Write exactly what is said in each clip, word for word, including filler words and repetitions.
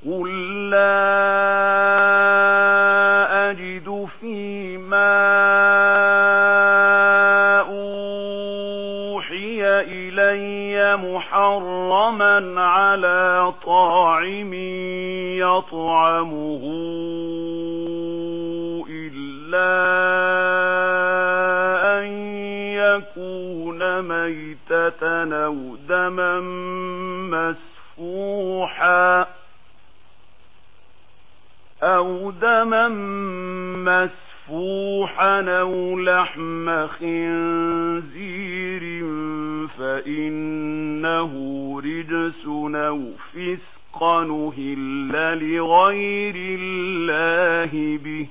قُل لَّا أَجِدُ فِيمَا أُوحِيَ إِلَيَّ مُحَرَّمًا عَلَىٰ طَاعِمٍ يَطْعَمُهُ إِلَّا أَن يَكُونَ مَيْتَةً أَوْ دَمًا مسفوحا أَوْ دَمًا مسفوحا أَوْ لَحْمَ خِنزِيرٍ فَإِنَّهُ رِجْسٌ أَوْ فِسْقًا أُهِلَّ لِغَيْرِ اللَّهِ بِهِ،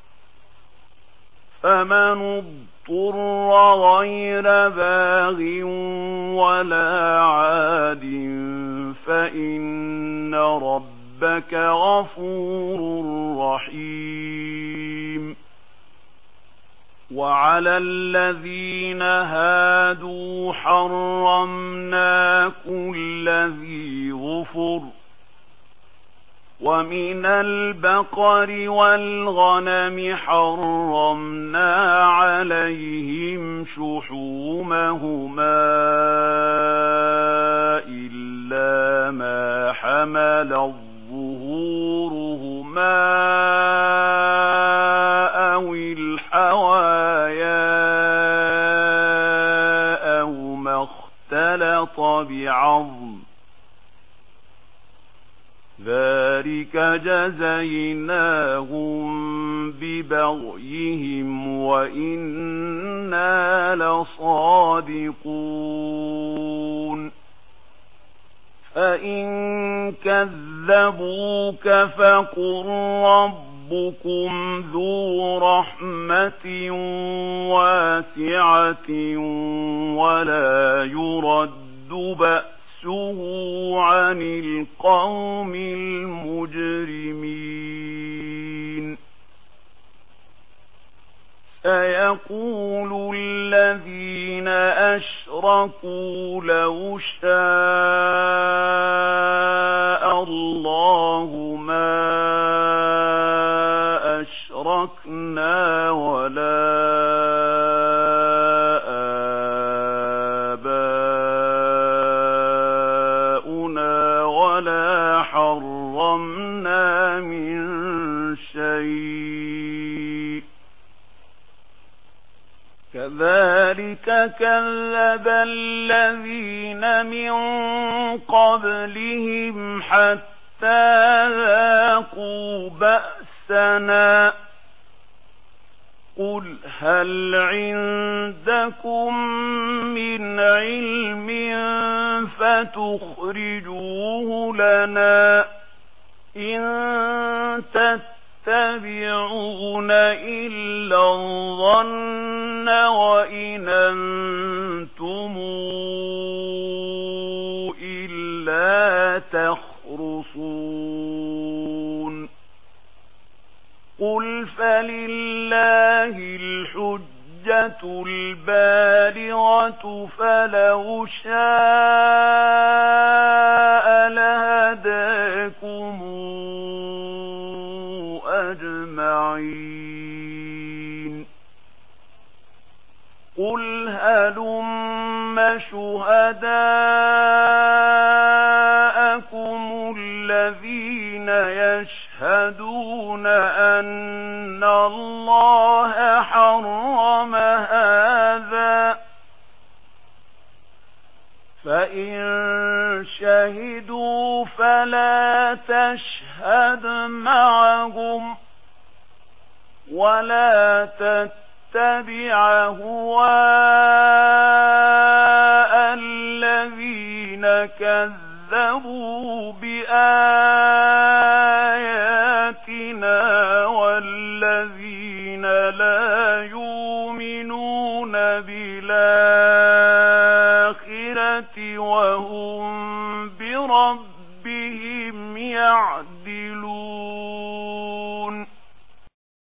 فَمَنِ اضْطُرَّ غَيْرَ بَاغٍ وَلَا عَادٍ فَإِنَّ رَبَّكَ غَفُورٌ رَّحِيمٌ. وَعَلَى الَّذِينَ هَادُوا حَرَّمْنَا كُلَّ ذِي ظُفُرٍ، وَمِنَ الْبَقَرِ وَالْغَنَمِ حَرَّمْنَا عَلَيْهِمْ شُحُومَهُمَا إِلَّا مَا حَمَلَتْ ظُهُورُهُمَا أَوِ الْحَوَايَا أَوْ مَا اخْتَلَطَ بِعَظْمٍ، ذَلِكَ جَزَيْنَاهُم بِبَغْيِهِمْ وَإِنَّا لَصَادِقُونَ. فَإِن كَذَّبُوكَ فَقُل رَّبُّكُمْ ذُو رَحْمَةٍ وَاسِعَةٍ وَلَا يُرَدُّ بَأْسُهُ عَنِ الْقَوْمِ الْمُجْرِمِينَ. سَيَقُولُ الَّذِينَ أَشْرَكُوا لَوْ شَاءَ اللَّهُ مَا أَشْرَكْنَا وَلَا آبَاؤُنَا وَلَا حَرَّمْنَا مِن شَيْءٍ، كَذَلِكَ كَذَّبَ الَّذِينَ مِن قَبْلِهِمْ حَتَّىٰ ذَاقُوا بَأْسَنَا. قُلْ هَلْ عِندَكُم مِّنْ عِلْمٍ فَتُخْرِجُوهُ لَنَا إِن تَتَّبِعُونَ إِلَّا الظَّنَّ وَإِنْ أَنتُمْ إِلَّا تَخْرُصُونَ. قُلْ فَلِلَّهِ الْحُجَّةُ الْبَالِغَةُ فَلَوْ شَاءَ لَهَدَاكُمْ أَجْمَعِينَ. قُلْ هَلُمَّ شُهَدَاءَكُمُ الَّذِينَ يَشْهَدُونَ أَنَّ اللَّهَ حَرَّمَ هَٰذَا، فَإِن شَهِدُوا فَلَا تَشْهَدْ مَعَهُمْ، وَلَا تَتَّبِعْ أَهْوَاءَ الَّذِينَ كَذَّبُوا بِآيَاتِ